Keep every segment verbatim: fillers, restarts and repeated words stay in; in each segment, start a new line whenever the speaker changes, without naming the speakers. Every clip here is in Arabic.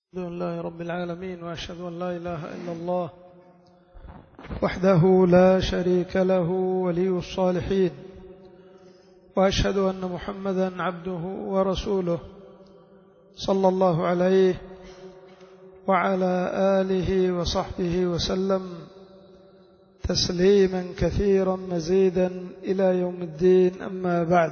الحمد لله رب العالمين، وأشهد أن لا إله إلا الله وحده لا شريك له ولي الصالحين، وأشهد أن محمدا عبده ورسوله صلى الله عليه وعلى آله وصحبه وسلم تسليما كثيرا مزيدا إلى يوم الدين. أما بعد،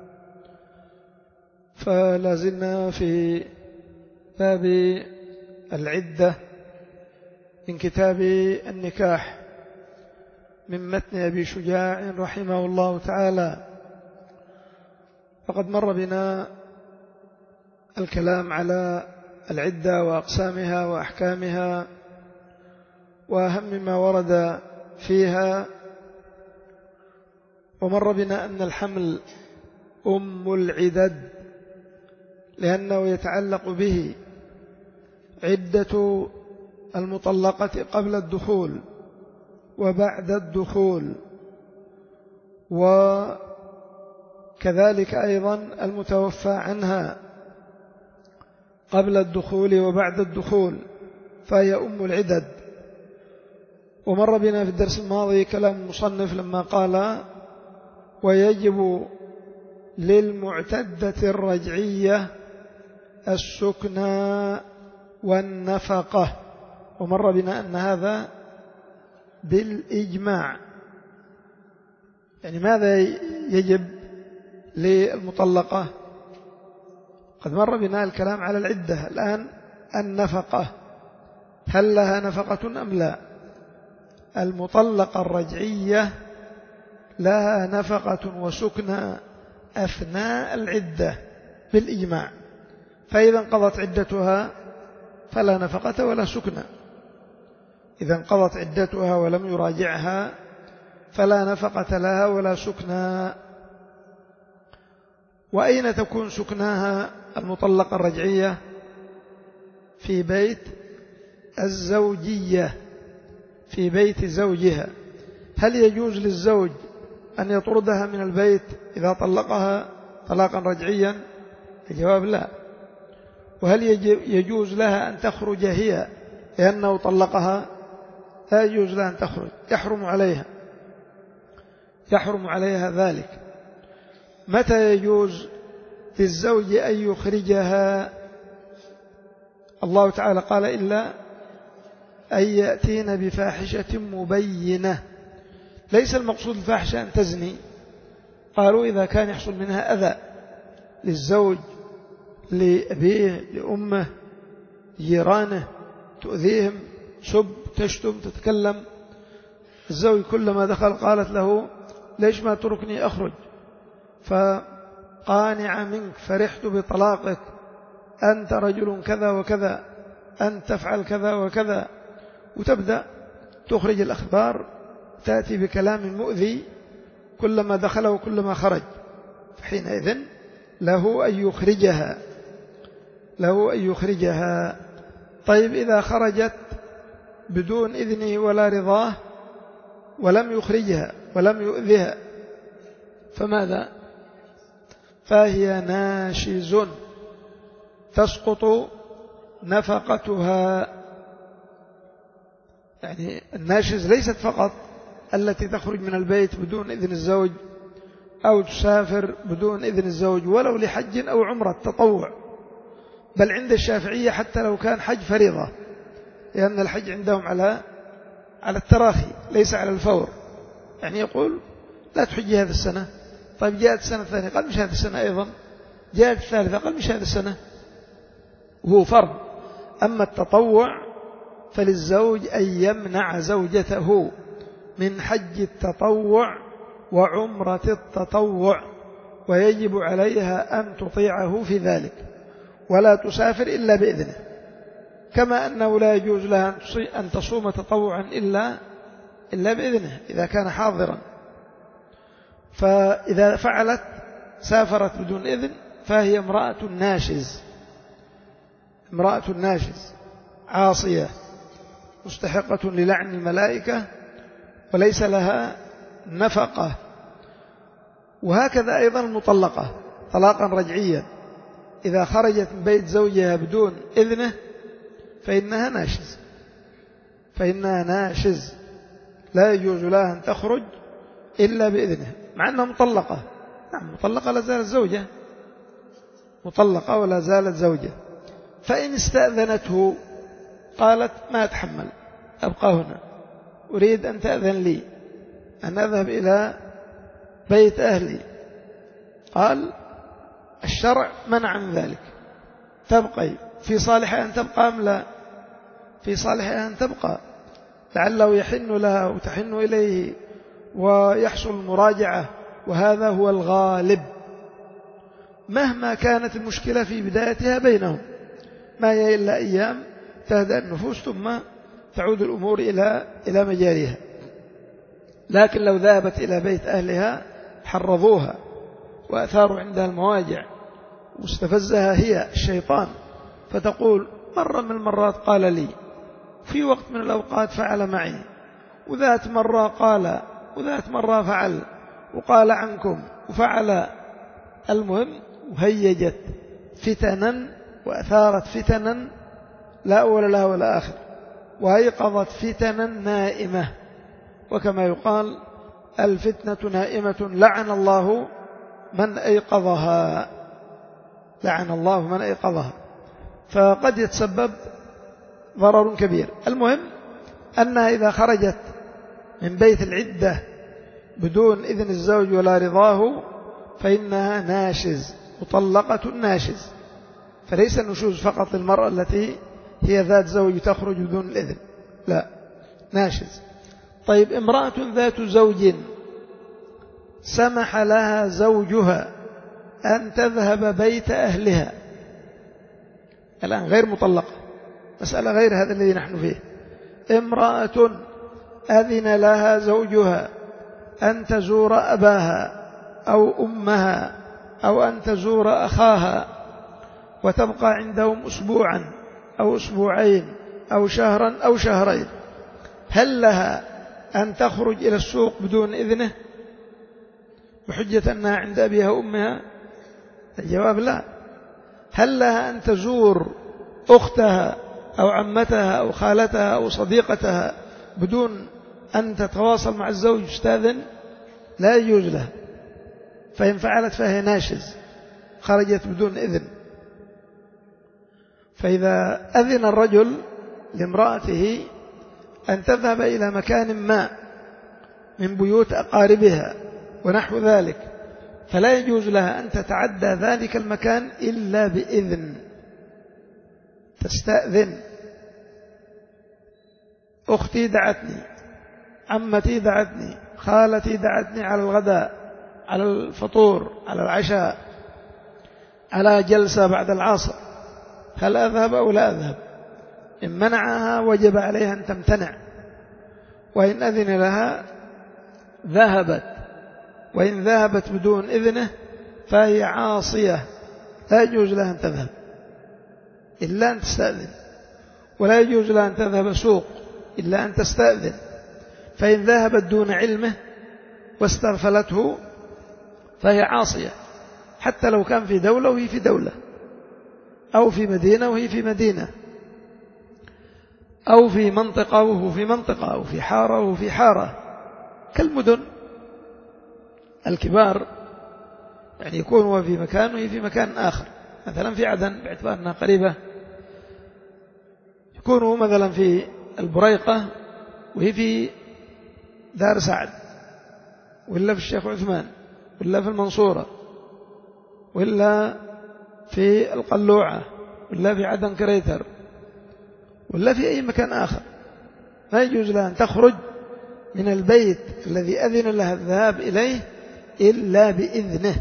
فلازلنا في باب العدة من كتاب النكاح من متن أبي شجاع رحمه الله تعالى. فقد مر بنا الكلام على العدة وأقسامها وأحكامها وأهم ما ورد فيها، ومر بنا أن الحمل أم العدد لأنه يتعلق به عدة المطلقة قبل الدخول وبعد الدخول، وكذلك أيضا المتوفى عنها قبل الدخول وبعد الدخول، فهي أم العدد. ومر بنا في الدرس الماضي كلام المصنف لما قال: ويجب للمعتدة الرجعية السكنى والنفقة. ومر بنا أن هذا بالإجماع، يعني ماذا يجب للمطلقة؟ قد مر بنا الكلام على العدة، الآن النفقة، هل لها نفقة أم لا؟ المطلقة الرجعية لها نفقة وسكنى أثناء العدة بالإجماع، فإذا انقضت عدتها فلا نفقة ولا سكنى. إذا انقضت عدتها ولم يراجعها فلا نفقة لها ولا سكنى. وأين تكون سكناها المطلقة الرجعية؟ في بيت الزوجية، في بيت زوجها. هل يجوز للزوج أن يطردها من البيت إذا طلقها طلاقا رجعيا؟ الجواب لا. وهل يجوز لها أن تخرج هي لأنه طلقها؟ لا يجوز لها أن تخرج، يحرم عليها يحرم عليها ذلك. متى يجوز للزوج أن يخرجها؟ الله تعالى قال: إلا أن يأتين بفاحشة مبينة. ليس المقصود الفاحشة أن تزني، قالوا إذا كان يحصل منها أذى للزوج، لأبيه، لأمه، جيرانه، تؤذيهم، سب، تشتم، تتكلم. الزوج كلما دخل قالت له: ليش ما تركني أخرج؟ فقانع منك، فرحت بطلاقك، أنت رجل كذا وكذا، أنت تفعل كذا وكذا، وتبدأ تخرج الأخبار، تأتي بكلام مؤذي كلما دخل وكلما خرج. فحينئذ له أن يخرجها له أن يخرجها. طيب، إذا خرجت بدون إذنه ولا رضاه ولم يخرجها ولم يؤذها فماذا؟ فهي ناشز، تسقط نفقتها. يعني الناشز ليست فقط التي تخرج من البيت بدون إذن الزوج أو تسافر بدون إذن الزوج ولو لحج أو عمرة تطوع، بل عند الشافعية حتى لو كان حج فريضة، لأن الحج عندهم على على التراخي ليس على الفور. يعني يقول: لا تحجي هذه السنة. طيب، جاءت السنة الثانية، قال: مش هذه السنة أيضا. جاءت الثالثة، قال: مش هذه السنة. وهو فرض. أما التطوع فللزوج أن يمنع زوجته من حج التطوع وعمرة التطوع، ويجب عليها أن تطيعه في ذلك ولا تسافر إلا بإذنه، كما أنه لا يجوز لها أن تصوم تطوعا إلا إلا بإذنه إذا كان حاضرا. فإذا فعلت سافرت بدون إذن فهي امرأة ناشز، امرأة ناشز عاصية مستحقة للعن الملائكة وليس لها نفقة. وهكذا أيضا المطلقة طلاقا رجعيا، إذا خرجت من بيت زوجها بدون إذنه فإنها ناشز فإنها ناشز لا يجوز لها أن تخرج إلا بإذنه، مع أنها مطلقة. نعم مطلقة لا زالت زوجة، مطلقة ولا زالت زوجة. فإن استأذنته قالت ما أتحمل أبقى هنا، أريد أن تأذن لي أن أذهب إلى بيت أهلي، قال الشرع منع من ذلك، تبقي. في صالحها أن تبقى أم لا؟ في صالحها أن تبقى، لعله يحن لها وتحن إليه ويحصل المراجعة، وهذا هو الغالب مهما كانت المشكلة في بدايتها بينهم، ما هي إلا أيام تهدأ النفوس ثم تعود الأمور إلى إلى مجاريها. لكن لو ذهبت إلى بيت أهلها حرضوها وأثاروا عندها المواجع واستفزها هي الشيطان، فتقول مرة من المرات قال لي، في وقت من الأوقات فعل معي، وذات مرة قال، وذات مرة فعل، وقال عنكم وفعل. المهم وهيجت فتنا وأثارت فتنا لا أول لها ولا آخر، وأيقظت فتنا نائمة، وكما يقال الفتنة نائمة لعن الله من أيقظها، لعن الله من أيقظها، فقد يتسبب ضرر كبير. المهم أنها إذا خرجت من بيت العدة بدون إذن الزوج ولا رضاه فإنها ناشز، مطلقة ناشز، فليس النشوز فقط للمرأة التي هي ذات زوج تخرج بدون الإذن، لا، ناشز. طيب امرأة ذات زوج سمح لها زوجها أن تذهب بيت أهلها، الآن غير مطلقة، مسألة غير هذا الذي نحن فيه. امرأة أذن لها زوجها أن تزور أباها أو أمها أو أن تزور أخاها وتبقى عندهم أسبوعا أو أسبوعين أو شهرا أو شهرين، هل لها أن تخرج إلى السوق بدون إذنه بحجة أنها عند أبيها وأمها؟ الجواب لا. هل لها أن تزور أختها أو عمتها أو خالتها أو صديقتها بدون أن تتواصل مع الزوج استاذن؟ لا يجوز لها، فإن فعلت فهي ناشز، خرجت بدون إذن. فإذا أذن الرجل لامرأته أن تذهب إلى مكان ما من بيوت أقاربها ونحو ذلك، فلا يجوز لها أن تتعدى ذلك المكان إلا بإذن، تستأذن. أختي دعتني، عمتي دعتني، خالتي دعتني على الغداء، على الفطور، على العشاء، على جلسة بعد العصر، هل أذهب أو لا أذهب؟ إن منعها وجب عليها أن تمتنع، وإن أذن لها ذهبت، وإن ذهبت بدون إذنه فهي عاصية، لا يجوز لها أن تذهب إلا أن تستأذن، ولا يجوز لها أن تذهب سوق إلا أن تستأذن. فإن ذهبت دون علمه واستغفلته فهي عاصية، حتى لو كان في دولة وهي في دولة، أو في مدينة وهي في مدينة، أو في منطقة وهو في منطقة، أو في حارة وهو في حارة، كالمدن الكبار، يعني يكون هو في مكان وهي في مكان آخر. مثلا في عدن باعتبار أنها قريبة، يكون هو مثلا في البريقة وهي في دار سعد، ولا في الشيخ عثمان، ولا في المنصورة، ولا في القلوعة، ولا في عدن كريتر، ولا في أي مكان آخر، ما يجوز لها أن تخرج من البيت الذي أذن لها الذهاب إليه إلا بإذنه،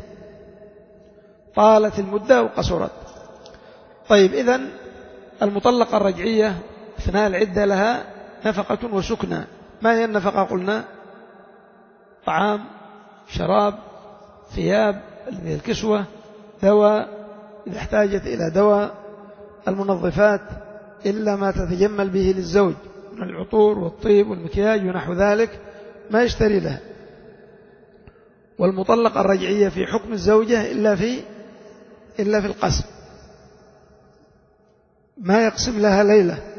طالت المدة وقصرت. طيب إذن المطلقة الرجعية أثناء العدة لها نفقة وسكنى. ما هي النفقة؟ قلنا طعام، شراب، ثياب، الكسوة، دواء إذا احتاجت إلى دواء، المنظفات إلا ما تتجمل به للزوج من العطور والطيب والمكياج ونحو ذلك ما يشتري لها. والمطلقة الرجعية في حكم الزوجة إلا في إلا في القسم، ما يقسم لها ليلة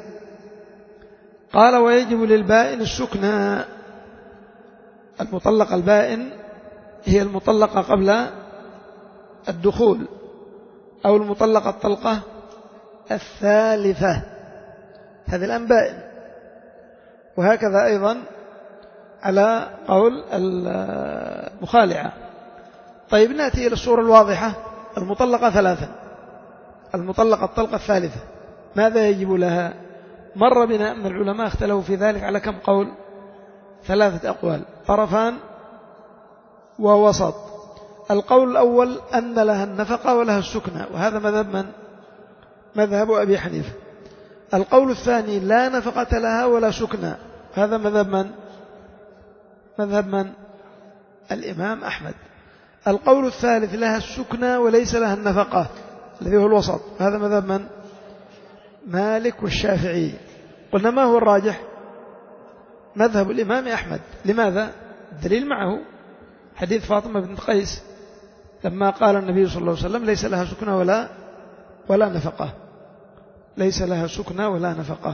قال ويجب للبائن السكنى. المطلقة البائن هي المطلقة قبل الدخول، أو المطلقة الطلقة الثالثة، هذه الآن بائن. وهكذا أيضا على قول المخالعة. طيب نأتي إلى الصورة الواضحة. المطلقة ثلاثا، المطلقة الطلقة الثالثة، ماذا يجب لها؟ مر بنا أن العلماء اختلفوا في ذلك على كم قول؟ ثلاثة أقوال، طرفان ووسط. القول الأول أن لها النفقة ولها السكنى، وهذا مذهب من؟ مذهب أبي حنيفة. القول الثاني لا نفقة لها ولا سكنى، هذا مذهب من؟ مذهب من؟ الإمام أحمد. القول الثالث لها السكنى وليس لها النفقة، الذي هو الوسط، هذا مذهب من؟ مالك والشافعي. قلنا ما هو الراجح؟ مذهب الإمام أحمد. لماذا؟ الدليل معه حديث فاطمة بنت قيس لما قال النبي صلى الله عليه وسلم ليس لها سكنى ولا ولا نفقة، ليس لها سكنى ولا نفقة.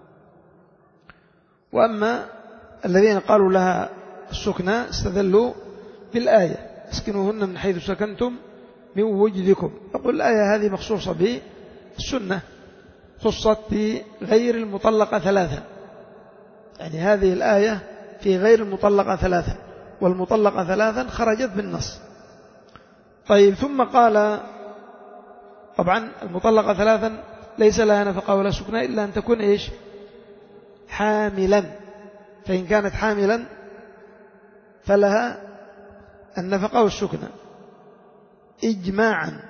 وأما الذين قالوا لها السكنى استدلوا بالآية اسكنوهن من حيث سكنتم من وجدكم. يقول الآية هذه مخصوصة بالسنة، خصت بغير المطلقة ثلاثا، يعني هذه الآية في غير المطلقة ثلاثا، والمطلقة ثلاثا خرجت بالنص. طيب ثم قال طبعا المطلقة ثلاثا ليس لها نفقة ولا سكنى إلا أن تكون إيش؟ حاملا، فإن كانت حاملا فلها النفقة والسكنى إجماعا.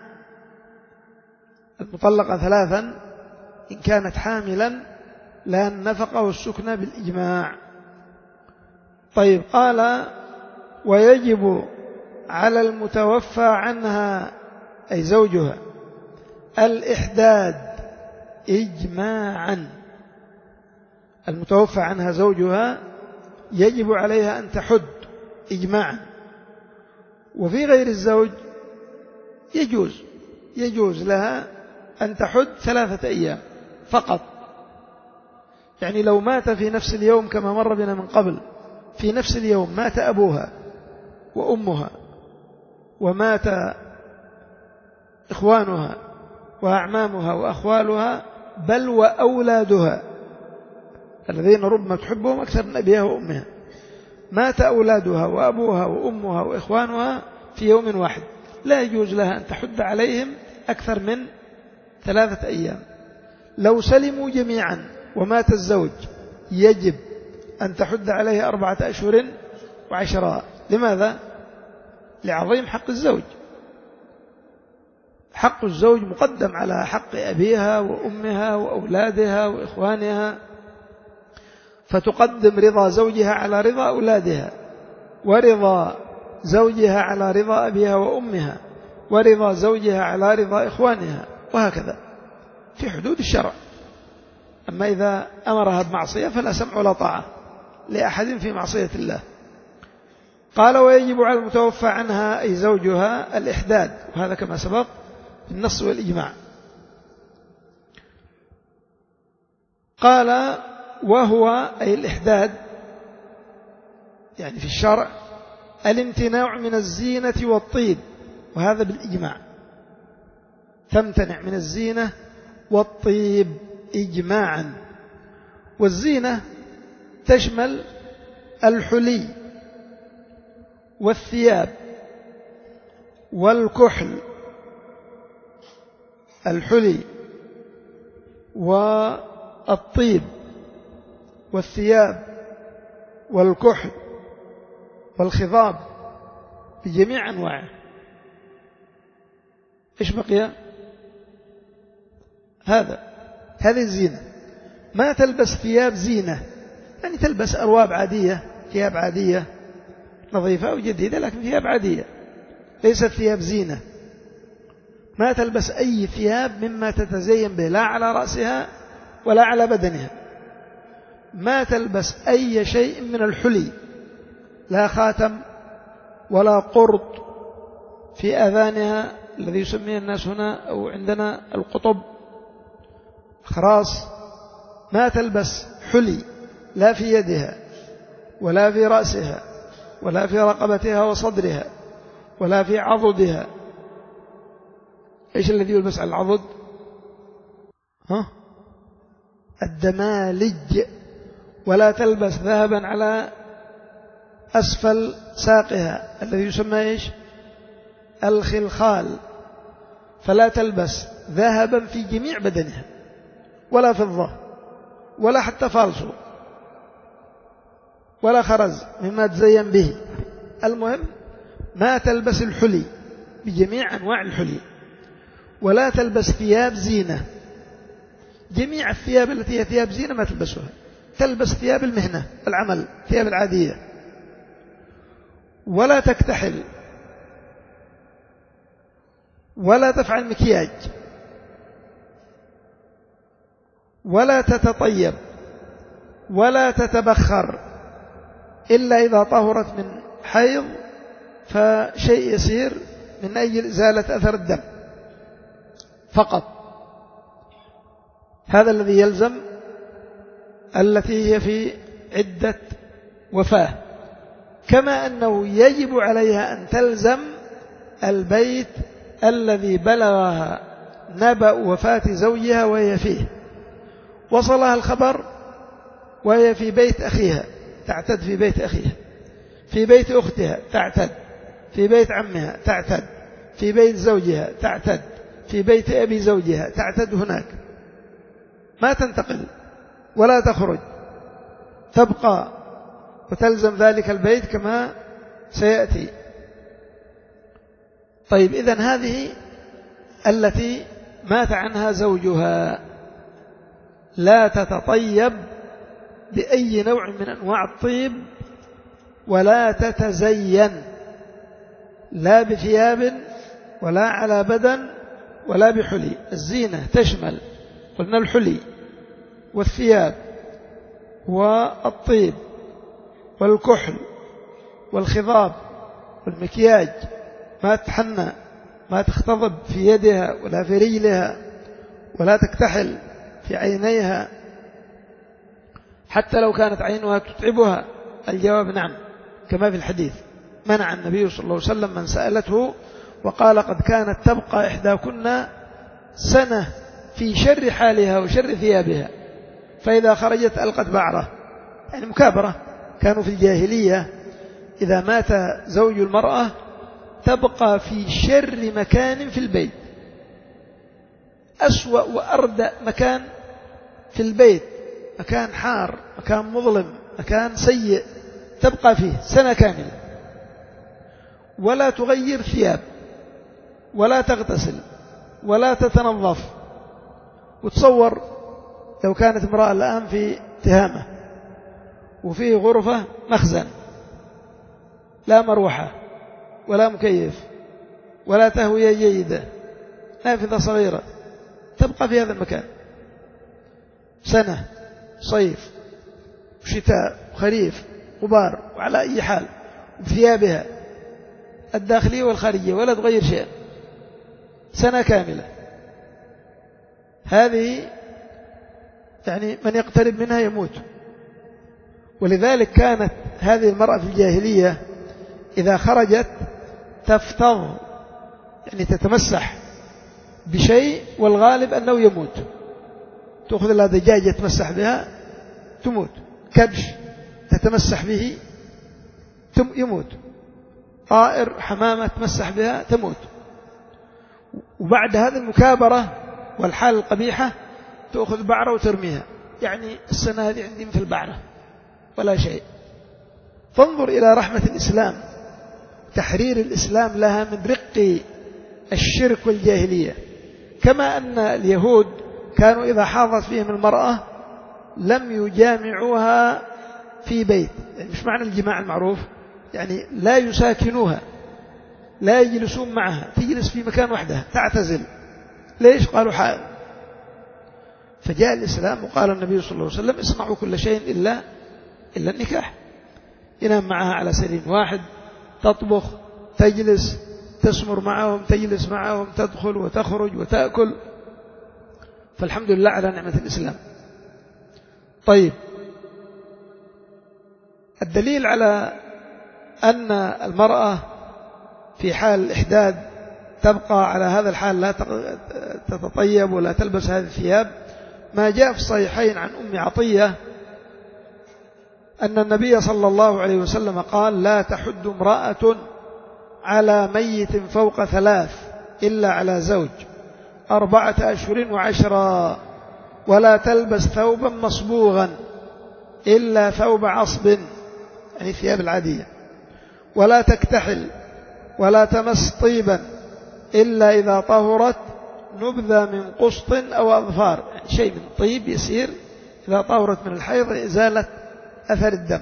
المطلقة ثلاثا إن كانت حاملا لها النفقة والسكنى بالإجماع. طيب قال ويجب على المتوفى عنها أي زوجها الإحداد إجماعا. المتوفى عنها زوجها يجب عليها أن تحد إجماعا. وفي غير الزوج يجوز يجوز لها أن تحد ثلاثة أيام فقط. يعني لو مات في نفس اليوم كما مر بنا من قبل، في نفس اليوم مات أبوها وأمها ومات إخوانها وأعمامها وأخوالها بل وأولادها الذين ربما تحبهم أكثر من أبيها وأمها، مات أولادها وأبوها وأمها وإخوانها في يوم واحد، لا يجوز لها أن تحد عليهم أكثر من ثلاثة أيام. لو سلموا جميعا ومات الزوج يجب أن تحد عليه أربعة أشهر وعشرة. لماذا؟ لعظيم حق الزوج. حق الزوج مقدم على حق أبيها وأمها وأولادها وإخوانها، فتقدم رضا زوجها على رضا أولادها، ورضا زوجها على رضا أبيها وأمها، ورضا زوجها على رضا إخوانها، وهكذا في حدود الشرع. أما إذا أمرها بمعصية فلا سمع ولا طاعة لأحد في معصية الله. قال ويجب على المتوفى عنها أي زوجها الإحداد، وهذا كما سبق بالنص والإجماع. قال وهو أي الإحداد يعني في الشرع الامتناع من الزينة والطيب، وهذا بالإجماع، تمتنع من الزينة والطيب إجماعا. والزينة تشمل الحلي والثياب والكحل، الحلي والطيب والثياب والكحل والخضاب بجميع أنواعه. إيش بقي؟ هذا هذه الزينة. ما تلبس ثياب زينة، يعني تلبس أرواب عادية، ثياب عادية نظيفة أو جديدة لكن ثياب عادية، ليست ثياب زينة. ما تلبس أي ثياب مما تتزين به، لا على رأسها ولا على بدنها. ما تلبس أي شيء من الحلي، لا خاتم ولا قرط في أذانها الذي يسميه الناس هنا أو عندنا القطب، خراص. ما تلبس الحلي لا في يدها ولا في رأسها ولا في رقبتها وصدرها ولا في عضدها. إيش الذي يلبس على العضد؟ ها؟ الدمالج. ولا تلبس ذهبا على أسفل ساقها الذي يسمى إيش؟ الخلخال. فلا تلبس ذهبا في جميع بدنها ولا فضة ولا حتى فالصو ولا خرز مما تزين به. المهم ما تلبس الحلي بجميع أنواع الحلي. ولا تلبس ثياب زينة، جميع الثياب التي هي ثياب زينة ما تلبسها. تلبس ثياب المهنة العمل، ثياب العادية. ولا تكتحل ولا تفعل مكياج ولا تتطيب ولا تتبخر إلا إذا طهرت من حيض فشيء يسير من أجل إزالة أثر الدم فقط. هذا الذي يلزم التي هي في عدة وفاة. كما أنه يجب عليها أن تلزم البيت الذي بلغها نبأ وفاة زوجها وهي فيه، وصلها الخبر وهي في بيت أخيها تعتد، في بيت أخيها، في بيت أختها تعتد، في بيت عمها تعتد، في بيت زوجها تعتد، في بيت أبي زوجها تعتد. هناك ما تنتقل ولا تخرج، تبقى وتلزم ذلك البيت كما سيأتي. طيب، إذن هذه التي مات عنها زوجها لا تتطيب بأي نوع من أنواع الطيب ولا تتزين لا بثياب ولا على بدن ولا بحلي. الزينة تشمل قلنا الحلي والثياب والطيب والكحل والخضاب والمكياج، ما تحنى، ما تختضب في يدها ولا في رجلها، ولا تكتحل في عينيها حتى لو كانت عينها تتعبها. الجواب نعم، كما في الحديث منع النبي صلى الله عليه وسلم من سألته وقال قد كانت تبقى إحداكن سنة في شر حالها وشر ثيابها، فإذا خرجت ألقت بعرة، يعني مكابرة. كانوا في الجاهلية إذا مات زوج المرأة تبقى في شر مكان في البيت، أسوأ وأردأ مكان في البيت، مكان حار، مكان مظلم، مكان سيء، تبقى فيه سنة كاملة ولا تغير ثياب ولا تغتسل ولا تتنظف. وتصور لو كانت امرأة الآن في تهامة وفيه غرفة مخزن، لا مروحة ولا مكيف ولا تهوية جيدة، نافذة صغيرة، تبقى في هذا المكان سنة، صيف وشتاء وخريف غبار، وعلى أي حال بثيابها الداخلية والخارجية ولا تغير شيء سنة كاملة. هذه يعني من يقترب منها يموت. ولذلك كانت هذه المرأة في الجاهلية إذا خرجت تفتض، يعني تتمسح بشيء والغالب أنه يموت. تأخذ لها دجاجة تمسح بها تموت، كبش تتمسح به يموت، طائر حمامة تمسح بها تموت. وبعد هذه المكابرة والحال القبيحة تأخذ بعرة وترميها، يعني السنة هذه عندي مثل بعرة ولا شيء. فانظر إلى رحمة الإسلام، تحرير الإسلام لها من رق الشرك والجاهلية. كما أن اليهود كانوا إذا حاضت فيهم المرأة لم يجامعوها في بيت، يعني مش معنى الجماع المعروف، يعني لا يساكنوها، لا يجلسون معها، تجلس في مكان وحدها تعتزل. ليش؟ قالوا حائض. فجاء الإسلام وقال النبي صلى الله عليه وسلم اصنعوا كل شيء إلا إلا النكاح. ينام معها على سرير واحد، تطبخ، تجلس، تسمر معهم، تجلس معهم، تدخل وتخرج وتأكل. فالحمد لله على نعمة الإسلام. طيب، الدليل على أن المرأة في حال الإحداد تبقى على هذا الحال لا تتطيب ولا تلبس هذه الثياب ما جاء في الصحيحين عن أم عطية أن النبي صلى الله عليه وسلم قال: لا تحد امرأة على ميت فوق ثلاث إلا على زوج أربعة أشهر وعشرا، ولا تلبس ثوبا مصبوغا إلا ثوب عصب، يعني الثياب العادية، ولا تكتحل ولا تمس طيبا إلا إذا طهرت نبذة من قسط أو أظفار، يعني شيء من طيب يسير إذا طهرت من الحيض إزالة أثر الدم.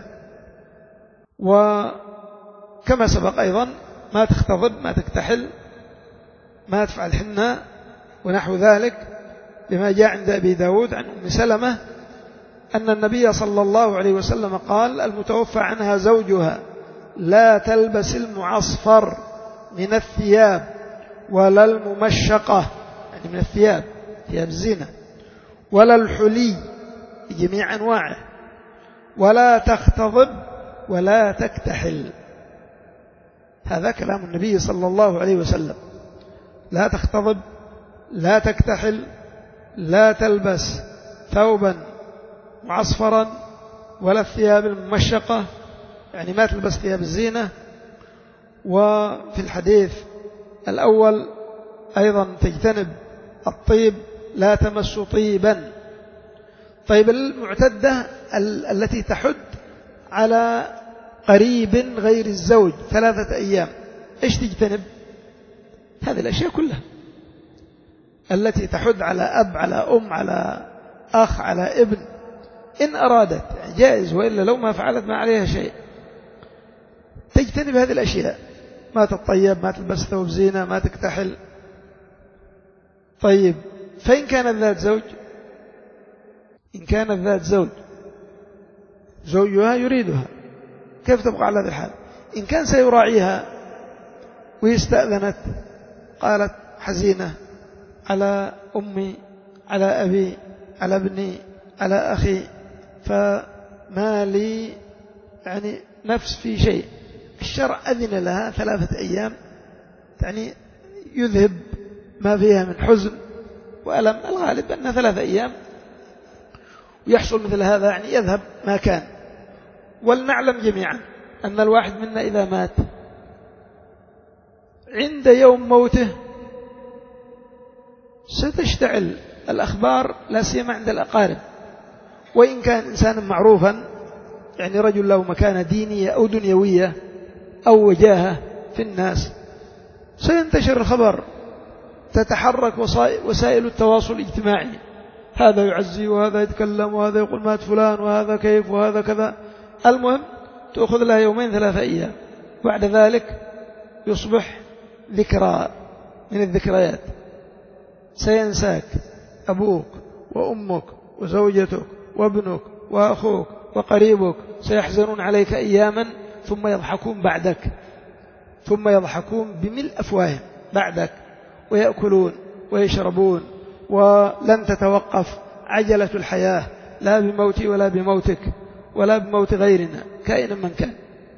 وكما سبق أيضا ما تختضب، ما تكتحل، ما تفعل حنة ونحو ذلك، لما جاء عند أبي داود عن أم سلمة أن النبي صلى الله عليه وسلم قال: المتوفى عنها زوجها لا تلبس المعصفر من الثياب ولا الممشقة، يعني من الثياب ثياب الزينة، ولا الحلي بجميع أنواعه، ولا تختضب ولا تكتحل. هذا كلام النبي صلى الله عليه وسلم: لا تختضب، لا تكتحل، لا تلبس ثوبا معصفرا ولا الثياب الممشقة، يعني ما تلبس ثياب الزينة. وفي الحديث الأول أيضا تجتنب الطيب، لا تمس طيبا. طيب المعتدة التي تحد على قريب غير الزوج ثلاثة أيام إيش تجتنب؟ هذه الأشياء كلها التي تحد على أب، على أم، على أخ، على ابن، إن أرادت جائز، وإلا لو ما فعلت ما عليها شيء. تجتنب هذه الأشياء، ما تطيب، ما تلبس ثوب زينة، ما تكتحل. طيب فإن كانت ذات زوج، إن كانت ذات زوج زوجها يريدها، كيف تبقى على هذا الحال؟ إن كان سيراعيها ويستأذنت قالت حزينة على أمي، على أبي، على ابني، على أخي، فما لي يعني نفس في شيء، الشرع أذن لها ثلاثة أيام، يعني يذهب ما فيها من حزن وألم. الغالب أنها ثلاثة أيام ويحصل مثل هذا، يعني يذهب ما كان. ولنعلم جميعا أن الواحد منا إذا مات عند يوم موته ستشتعل الأخبار، لا سيما عند الأقارب، وإن كان إنسانا معروفا، يعني رجل له مكانة دينية أو دنيوية أو وجاهة في الناس، سينتشر الخبر، تتحرك وسائل التواصل الاجتماعي، هذا يعزي وهذا يتكلم وهذا يقول مات فلان وهذا كيف وهذا كذا. المهم تأخذ لها يومين ثلاثة أيام، بعد ذلك يصبح ذكرى من الذكريات، سينساك أبوك وأمك وزوجتك وابنك وأخوك وقريبك، سيحزنون عليك أياما ثم يضحكون بعدك، ثم يضحكون بملء أفواههم بعدك، ويأكلون ويشربون، ولن تتوقف عجلة الحياة لا بموتي ولا بموتك ولا بموت غيرنا كائنا من كان.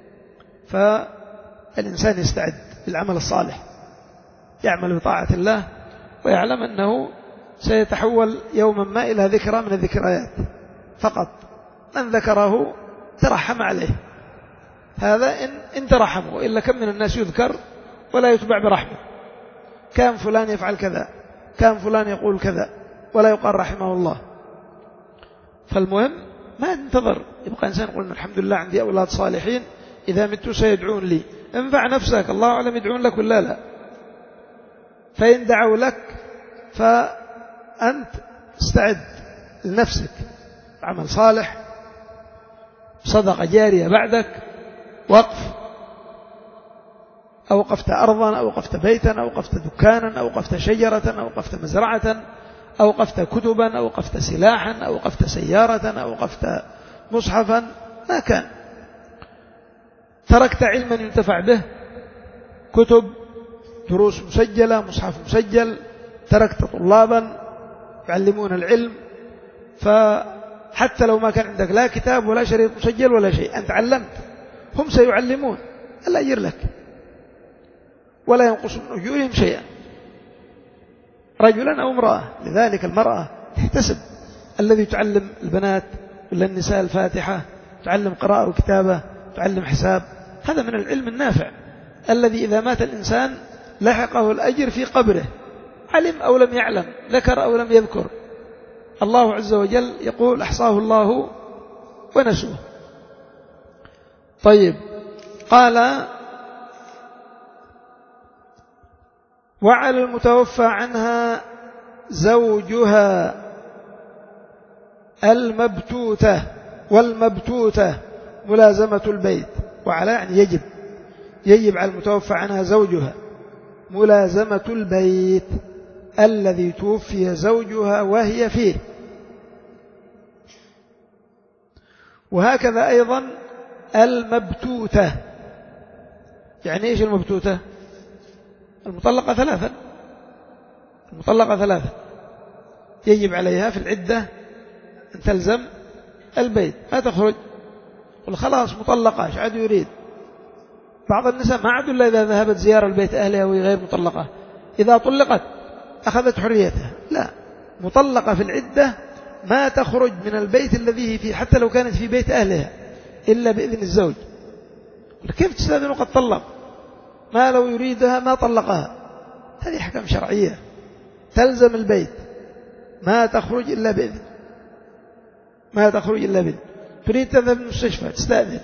فالإنسان يستعد بالعمل الصالح، يعمل بطاعة الله، ويعلم أنه سيتحول يوما ما إلى ذكرى من الذكريات فقط، من ذكره ترحم عليه، هذا إن, إن ترحمه، إلا كم من الناس يذكر ولا يتبع برحمه، كان فلان يفعل كذا، كان فلان يقول كذا، ولا يقال رحمه الله. فالمهم ما ننتظر يبقى إنسان يقول الحمد لله عندي أولاد صالحين إذا مت سيدعون لي. انفع نفسك، الله أعلم يدعون لك ولا لا. فإن دعوا لك فأنت استعد لنفسك، عمل صالح، صدقة جارية بعدك، وقف، أوقفت أرضا، أوقفت بيتا، أوقفت دكانا، أوقفت شجرة، أوقفت مزرعة، أوقفت كتبا، أوقفت سلاحا، أوقفت سيارة، أوقفت مصحفا، ما كان، تركت علما ينتفع به، كتب، دروس مسجلة، مصحف مسجل، تركت طلابا يعلمون العلم، حتى لو ما كان عندك لا كتاب ولا شريط مسجل ولا شيء، أنت علمت، هم سيعلمون، الأجر لك ولا ينقص من أجورهم شيئا، رجلا أو امرأة. لذلك المرأة تحتسب، الذي تعلم البنات ولا النساء الفاتحة، تعلم قراءة وكتابة، تعلم حساب، هذا من العلم النافع الذي إذا مات الإنسان لحقه الأجر في قبره، علم أو لم يعلم، ذكر أو لم يذكر. الله عز وجل يقول أحصاه الله ونسوه. طيب، قال وعلى المتوفى عنها زوجها المبتوتة، والمبتوتة ملازمة البيت. وعلى يعني يجب، يجب على المتوفى عنها زوجها ملازمة البيت الذي توفي زوجها وهي فيه. وهكذا أيضا المبتوتة. يعني إيش المبتوتة؟ المطلقة ثلاثا، المطلقة ثلاثا يجب عليها في العدة أن تلزم البيت، ما تخرج قل خلاص مطلقة، ايش عاد يريد؟ بعض النساء ما عاد إلا إذا ذهبت زيارة البيت أهلها وهي غير مطلقة، إذا طلقت أخذت حريتها. لا، مطلقة في العدة ما تخرج من البيت الذي فيه، حتى لو كانت في بيت أهلها، إلا بإذن الزوج. كيف تستأذن وقد طلق؟ ما لو يريدها ما طلقها. هذه حكم شرعية، تلزم البيت، ما تخرج إلا بإذن، ما تخرج إلا بإذن. تريد تذهب المستشفى تستأذن،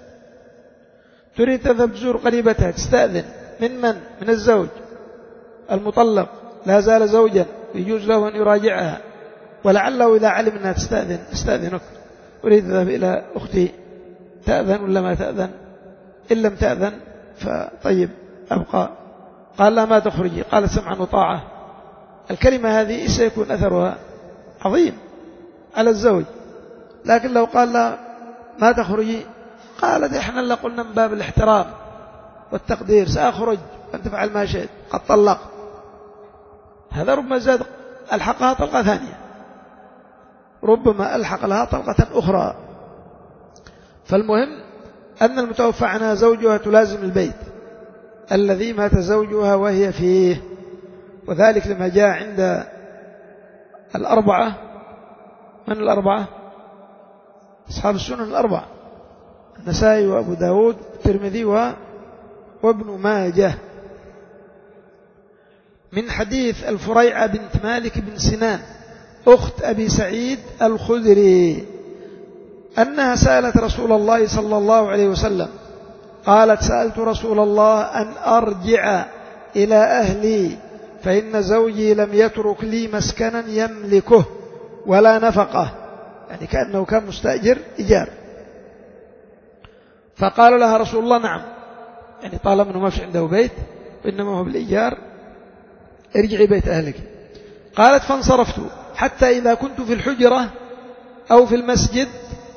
تريد تذهب تزور قريبتها تستأذن. من من؟ من الزوج. المطلق لا زال زوجا يجوز له أن يراجعها، ولعله إذا علم أنها تستأذن استأذنك، أريد أذهب إلى أختي، تأذن ولا ما تأذن؟ إن لم تأذن فطيب أبقى. قال لا ما تخرجي، قال سمعا وطاعة. الكلمة هذه سيكون أثرها عظيم على الزوج. لكن لو قال لا ما تخرجي، قالت إحنا اللي قلنا من باب الاحترام والتقدير سأخرج وأنت فعل ما شئت، قد طلق، هذا ربما زاد ألحقها طلقة ثانية، ربما ألحق لها طلقة أخرى. فالمهم أن المتوفى عنها زوجها تلازم البيت الذي مات زوجها وهي فيه. وذلك لما جاء عند الأربعة. من الأربعة؟ أصحاب السنن الأربعة، النسائي وأبو داود والترمذي وابن ماجه، من حديث الفريعة بنت مالك بن سنان أخت أبي سعيد الخدري أنها سألت رسول الله صلى الله عليه وسلم، قالت سألت رسول الله أن أرجع إلى أهلي فإن زوجي لم يترك لي مسكنا يملكه ولا نفقه، يعني كأنه كان مستأجر إيجار. فقال لها رسول الله نعم، يعني طالما أنه ما في عنده بيت وإنما هو بالإيجار، ارجعي بيت أهلك. قالت فانصرفت حتى إذا كنت في الحجرة أو في المسجد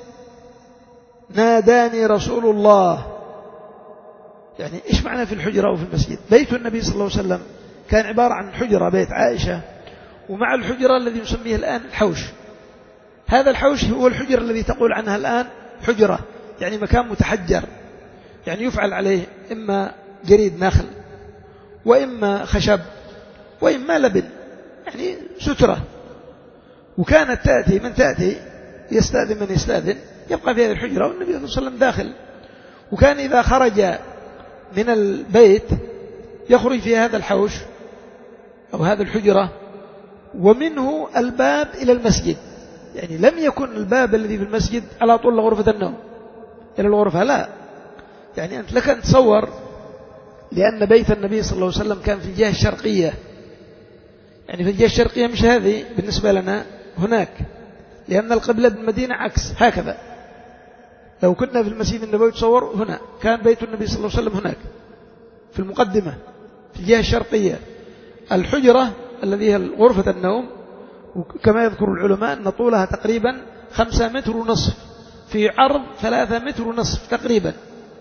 ناداني رسول الله. يعني إيش معنى في الحجرة أو في المسجد؟ بيت النبي صلى الله عليه وسلم كان عبارة عن حجرة، بيت عائشة، ومع الحجرة الذي نسميه الآن الحوش. هذا الحوش هو الحجرة الذي تقول عنها الآن حجرة، يعني مكان متحجر، يعني يفعل عليه إما جريد نخل وإما خشب وإما لبن، يعني سترة. وكانت تأتي من تأتي يستأذن من يستأذن يبقى في هذه الحجرة والنبي صلى الله عليه وسلم داخل. وكان إذا خرج من البيت يخرج في هذا الحوش أو هذا الحجرة، ومنه الباب إلى المسجد، يعني لم يكن الباب الذي في المسجد على طول غرفة النوم إلى الغرفة، لا، يعني أنت لك أن تصور، لأن بيت النبي صلى الله عليه وسلم كان في الجهة الشرقية، يعني في الجهة الشرقية مش هذه بالنسبة لنا هناك، لأن القبلة بالمدينة عكس هكذا. لو كنا في المسجد النبوي تصور هنا كان بيت النبي صلى الله عليه وسلم هناك في المقدمة في الجهة الشرقية. الحجرة الذي هي غرفة النوم، وكما يذكر العلماء أن طولها تقريبا خمسة متر ونصف في عرض ثلاثة متر ونصف تقريبا.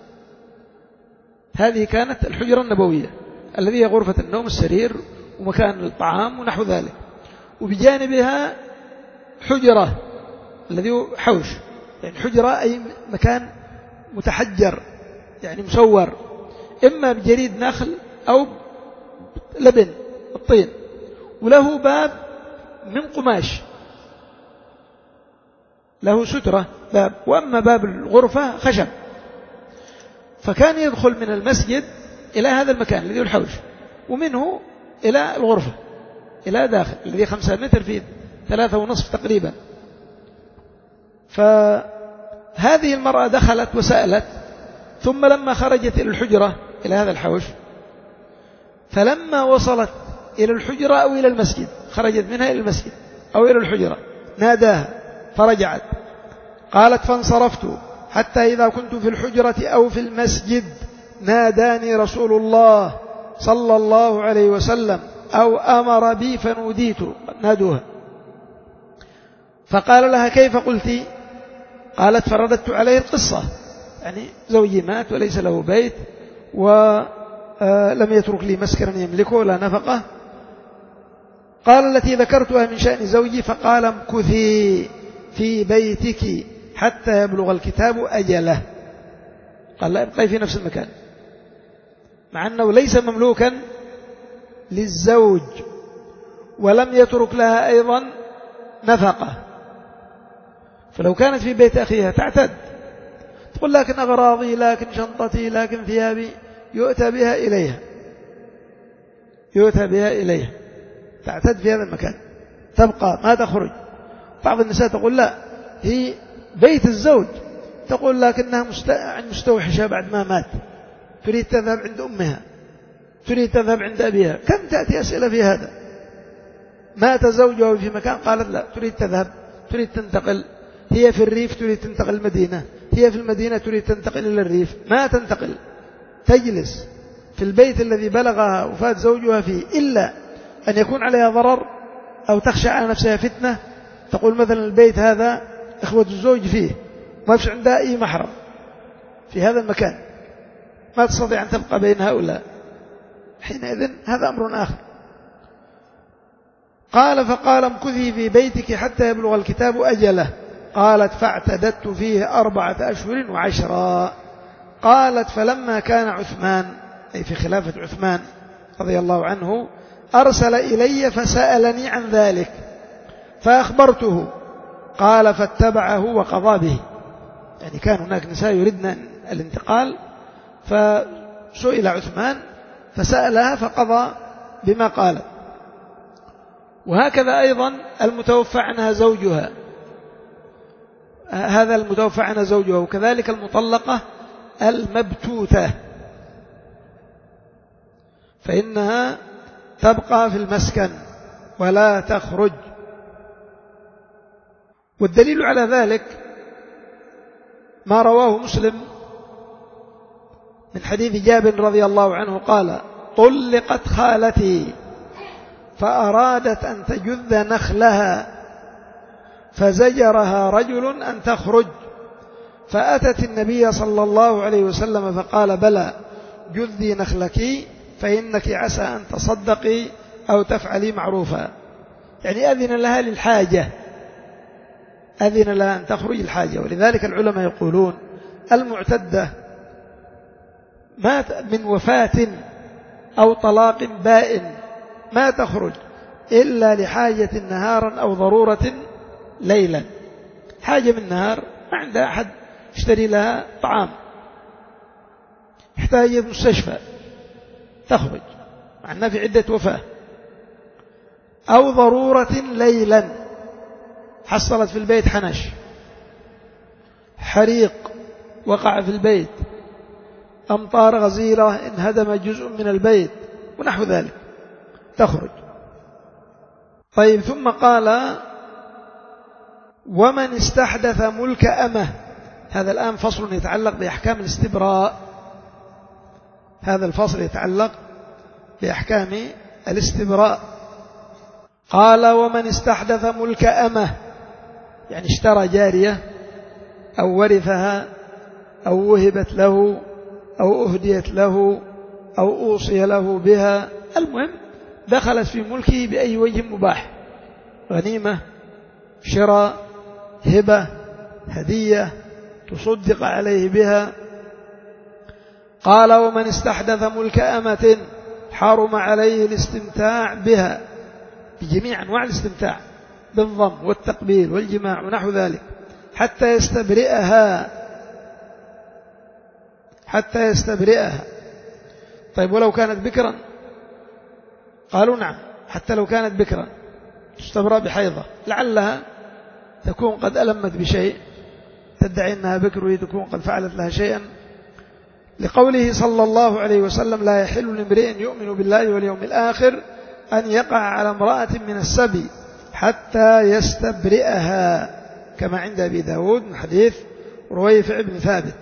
هذه كانت الحجرة النبوية الذي هي غرفة النوم، السرير ومكان الطعام ونحو ذلك. وبجانبها حجرة الذي هو حوش، يعني حجرة أي مكان متحجر يعني مسور، إما بجريد نخل أو لبن الطين، وله باب من قماش، له سترة باب، وأما باب الغرفة خشب. فكان يدخل من المسجد إلى هذا المكان الذي هو الحوش، ومنه إلى الغرفة إلى داخل الذي خمسة متر في ثلاثة ونصف تقريبا. فهذه المرأة دخلت وسألت، ثم لما خرجت إلى الحجرة إلى هذا الحوش، فلما وصلت إلى الحجرة أو إلى المسجد، خرجت منها إلى المسجد أو إلى الحجرة، ناداها فرجعت. قالت فانصرفت حتى إذا كنت في الحجرة أو في المسجد ناداني رسول الله صلى الله عليه وسلم أو أمر بي فنوديت، نادوها. فقال لها كيف قلت؟ قالت فرددت عليه القصة، يعني زوجي مات وليس له بيت ولم يترك لي مسكنا يملكه لا نفقة. قال التي ذكرتها من شأن زوجي، فقال امكثي في بيتك حتى يبلغ الكتاب أجله. قال لا، ابقي في نفس المكان، مع أنه ليس مملوكا للزوج ولم يترك لها أيضا نفقة. فلو كانت في بيت أخيها تعتد، تقول لكن أغراضي، لكن شنطتي، لكن ثيابي، يؤتى بها إليها يؤتى بها إليها تعتد في هذا المكان، تبقى ما تخرج. بعض النساء تقول لا، هي بيت الزوج، تقول لكنها مستوحشة بعد ما مات، تريد تذهب عند أمها، تريد تذهب عند أبيها. كم تأتي أسئلة في هذا. مات زوجها في مكان، قالت لا، تريد تذهب، تريد تنتقل. هي في الريف تريد تنتقل المدينة، هي في المدينة تريد تنتقل إلى الريف، ما تنتقل، تجلس في البيت الذي بلغها وفاة زوجها فيه، إلا أن يكون عليها ضرر أو تخشى على نفسها فتنة. تقول مثلا البيت هذا إخوة الزوج فيه، ما فيش عندها أي محرم في هذا المكان، ما تستطيع أن تبقى بين هؤلاء، حينئذ هذا أمر آخر. قال فقال امكثي في بيتك حتى يبلغ الكتاب أجله. قالت فاعتددت فيه أربعة أشهر وعشرا. قالت فلما كان عثمان، أي في خلافة عثمان رضي الله عنه، أرسل إلي فسألني عن ذلك فأخبرته. قال فاتبعه وقضى به، يعني كان هناك نساء يردن الانتقال، فسئل عثمان فسألها فقضى بما قال. وهكذا أيضا المتوفى عنها زوجها، هذا المتوفى عنها زوجها، وكذلك المطلقة المبتوتة، فإنها تبقى في المسكن ولا تخرج. والدليل على ذلك ما رواه مسلم من حديث جابر رضي الله عنه قال طلقت خالتي فأرادت أن تجذ نخلها فزجرها رجل أن تخرج، فأتت النبي صلى الله عليه وسلم فقال بلى جذي نخلك فإنك عسى أن تصدقي أو تفعلي معروفا، يعني أذن لها للحاجة، أذن لها أن تخرج الحاجة. ولذلك العلماء يقولون المعتدة مات من وفاة أو طلاق بائن ما تخرج إلا لحاجة نهارا أو ضرورة ليلا. حاجة من نهار، ما عندها أحد يشتري لها طعام، احتاجت مستشفى تخرج مع أنها في عدة وفاة، أو ضرورة ليلا، حصلت في البيت حنش، حريق وقع في البيت، أمطار غزيرة انهدم جزء من البيت ونحو ذلك، تخرج. طيب ثم قال ومن استحدث ملك أمه. هذا الآن فصل يتعلق بأحكام الاستبراء، هذا الفصل يتعلق بأحكام الاستبراء. قال ومن استحدث ملك أمه، يعني اشترى جارية أو ورثها أو وهبت له أو أهديت له أو أوصي له بها، المهم دخلت في ملكه بأي وجه مباح، غنيمة، شراء، هبة هدية تصدق عليه بها. قال ومن استحدث ملك أمة حرم عليه الاستمتاع بها بجميع أنواع الاستمتاع بالضم والتقبيل والجماع ونحو ذلك حتى يستبرئها حتى يستبرئها. طيب ولو كانت بكرا؟ قالوا نعم، حتى لو كانت بكرا تستبرأ بحيضة، لعلها تكون قد ألمت بشيء تدعي أنها بكر وهي تكون قد فعلت لها شيئا، لقوله صلى الله عليه وسلم لا يحل لامرئ يؤمن بالله واليوم الآخر أن يقع على امرأة من السبي حتى يستبرئها، كما عند أبي داود من حديث رويفع بن ثابت.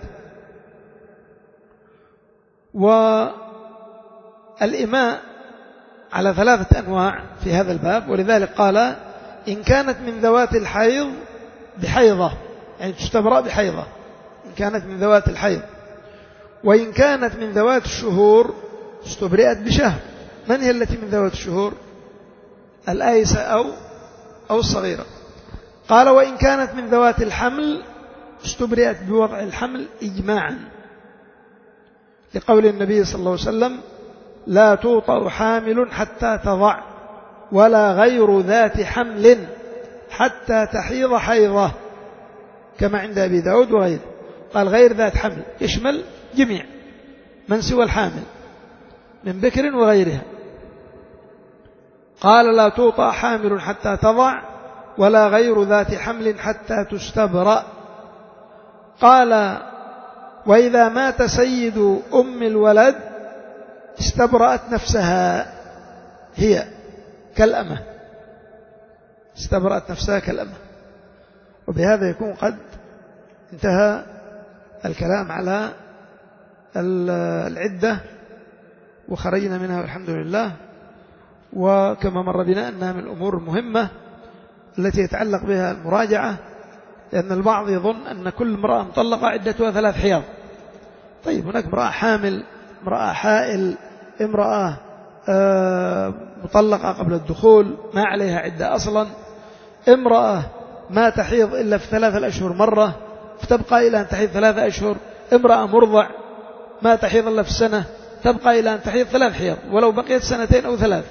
والإماء على ثلاثة أنواع في هذا الباب، ولذلك قال إن كانت من ذوات الحيض بحيضة، يعني تستبرأ بحيضة إن كانت من ذوات الحيض، وإن كانت من ذوات الشهور استبرئت بشهر. من هي التي من ذوات الشهور؟ الآيسة أو أو الصغيرة. قال وإن كانت من ذوات الحمل استبرئت بوضع الحمل إجماعا، لقول النبي صلى الله عليه وسلم لا توطأ حامل حتى تضع ولا غير ذات حمل حتى تحيض حيضة، كما عند أبي داود وغيره. قال غير ذات حمل يشمل جميع من سوى الحامل من بكر وغيرها. قال لا توطأ حامل حتى تضع ولا غير ذات حمل حتى تستبرأ. قال وإذا مات سيد أم الولد استبرأت نفسها هي كالأمة، استبرأت نفسها كالأمة. وبهذا يكون قد انتهى الكلام على العدة وخرجنا منها والحمد لله. وكما مر بنا أنها من الأمور المهمة التي يتعلق بها المراجعة، لأن البعض يظن أن كل امرأة مطلقة عدتها ثلاث حيض. طيب هناك امرأة حامل، امرأة حائل، امرأة مطلقة قبل الدخول ما عليها عدة أصلا، امرأة ما تحيض إلا في ثلاثة الأشهر مرة فتبقى إلى أن تحيض ثلاثة أشهر، امرأة مرضع ما تحيض إلا في السنة تبقى إلى أن تحيض ثلاث حيض ولو بقيت سنتين أو ثلاث.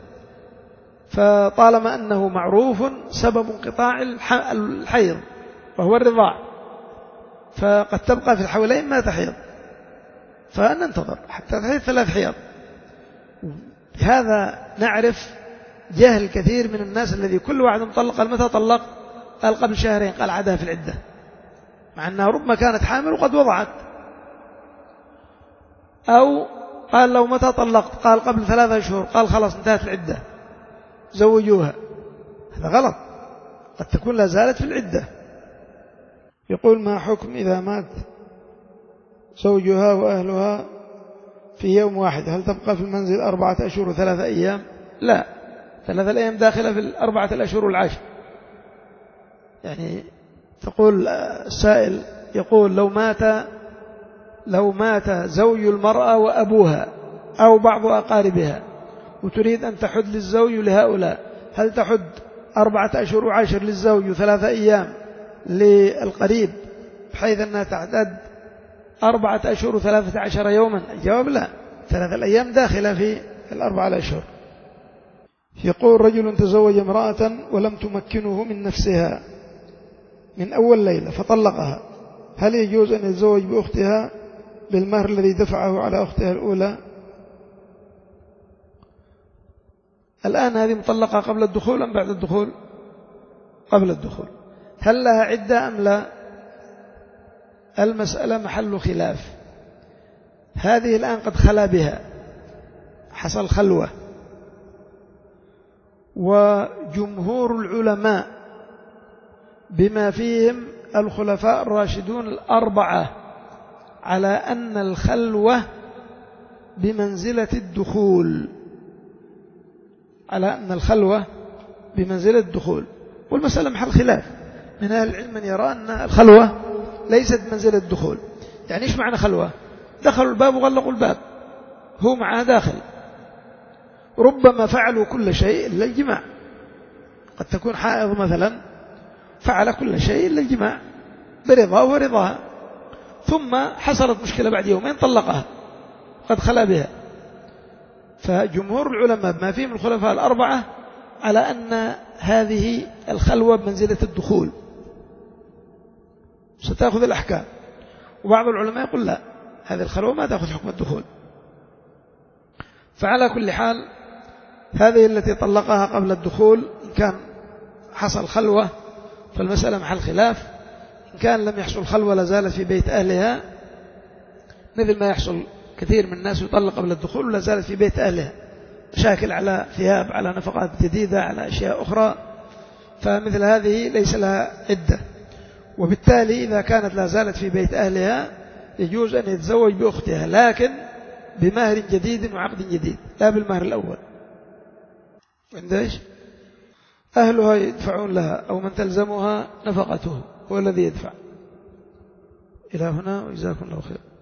فطالما أنه معروف سبب انقطاع الحيض وهو الرضاع، فقد تبقى في الحولين ما تحيض، فننتظر حتى تحيض ثلاث حيض. بهذا نعرف جهل كثير من الناس الذي كل واحد مطلق قال متى طلق؟ قال قبل شهرين، قال عادها في العدة، مع أنها ربما كانت حامل وقد وضعت. أو قال لو متى طلقت؟ قال قبل ثلاثة أشهر، قال خلاص انتهت العدة زوجوها. هذا غلط، قد تكون لا زالت في العدة. يقول ما حكم إذا مات زوجها وأهلها في يوم واحد، هل تبقى في المنزل أربعة أشهر وثلاثة أيام؟ لا، ثلاثة الأيام داخلة في الأربعة الأشهر والعشر. يعني تقول السائل يقول لو مات لو مات زوج المرأة وأبوها أو بعض أقاربها وتريد أن تحد للزوج لهؤلاء، هل تحد أربعة أشهر وعشر للزوج وثلاثة أيام للقريب بحيث أنها تعتد أربعة أشهر وثلاثة عشر يوما؟ الجواب لا، ثلاثة الأيام داخلة في الأربعة الأشهر. يقول رجل تزوج امرأة ولم تمكنه من نفسها من أول ليلة فطلقها، هل يجوز أن يتزوج بأختها بالمهر الذي دفعه على أختها الأولى؟ الآن هذه مطلقة قبل الدخول أم بعد الدخول؟ قبل الدخول. هل لها عدة أم لا؟ المسألة محل خلاف. هذه الآن قد خلا بها، حصل خلوة، وجمهور العلماء بما فيهم الخلفاء الراشدون الأربعة على أن الخلوة بمنزلة الدخول، على أن الخلوة بمنزلة الدخول. والمسألة محل خلاف، من أهل العلم من يرى أن الخلوة ليست منزلة الدخول. يعني إيش معنى خلوة؟ دخلوا الباب وغلقوا الباب، هو معها داخل، ربما فعلوا كل شيء إلا الجماع. قد تكون حائض مثلا فعل كل شيء إلا الجماع برضاه ورضاها، ثم حصلت مشكلة بعد يومين طلقها قد خلا بها. فجمهور العلماء بما فيهم الخلفاء الأربعة على أن هذه الخلوة بمنزلة الدخول ستأخذ الأحكام، وبعض العلماء يقول لا، هذه الخلوة ما تأخذ حكم الدخول. فعلى كل حال هذه التي طلقها قبل الدخول إن كان حصل خلوة فالمسألة محل خلاف، إن كان لم يحصل خلوة لازالت في بيت أهلها، مثل ما يحصل كثير من الناس يطلق قبل الدخول ولا زالت في بيت أهلها، مشاكل على ثياب، على نفقات جديدة، على أشياء أخرى، فمثل هذه ليس لها عدة. وبالتالي إذا كانت لا زالت في بيت أهلها يجوز أن يتزوج بأختها، لكن بمهر جديد وعقد جديد، لا بالمهر الأول. عند إيش؟ أهلها يدفعون لها أو من تلزمها نفقته هو الذي يدفع. إلى هنا وجزاكم الله خير.